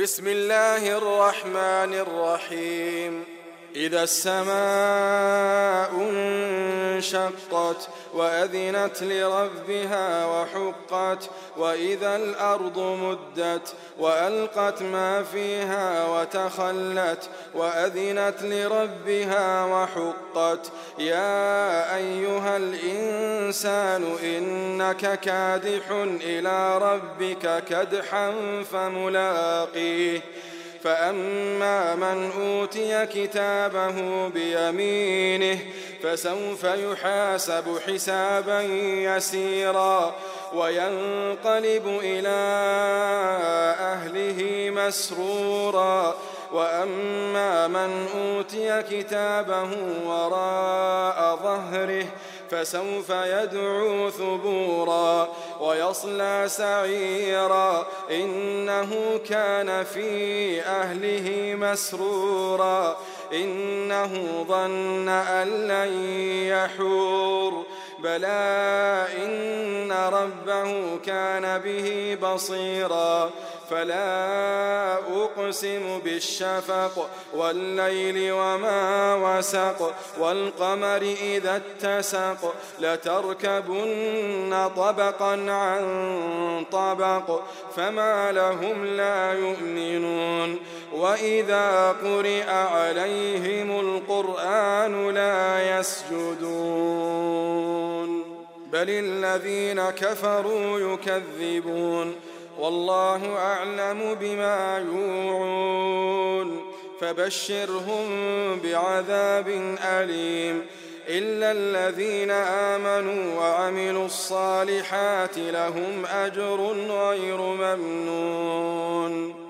بسم الله الرحمن الرحيم. إذا السماء انشقت وأذنت لربها وحقت وإذا الأرض مدت وألقت ما فيها وتخلت وأذنت لربها وحقت يا أيها الإنسان إنك كادح إلى ربك كدحا فملاقيه فأما من أوتي كتابه بيمينه فسوف يحاسب حسابا يسيرا وينقلب إلى أهله مسرورا وأما من أوتي كتابه وراء ظهره فسوف يدعو ثبورا ويصلى سعيرا إنه كان في أهله مسرورا إنه ظن أن لن يحور بلى إن ربه كان به بصيرا فلا أقسم بالشفق والليل وما وسق والقمر إذا اتسق لتركبن طبقا عن طبق فما لهم لا يؤمنون وإذا قرئ عليهم القرآن لا يسجدون بل الذين كفروا يكذبون والله أعلم بما يوعون فبشرهم بعذاب أليم إلا الذين آمنوا وعملوا الصالحات لهم أجر غير ممنون.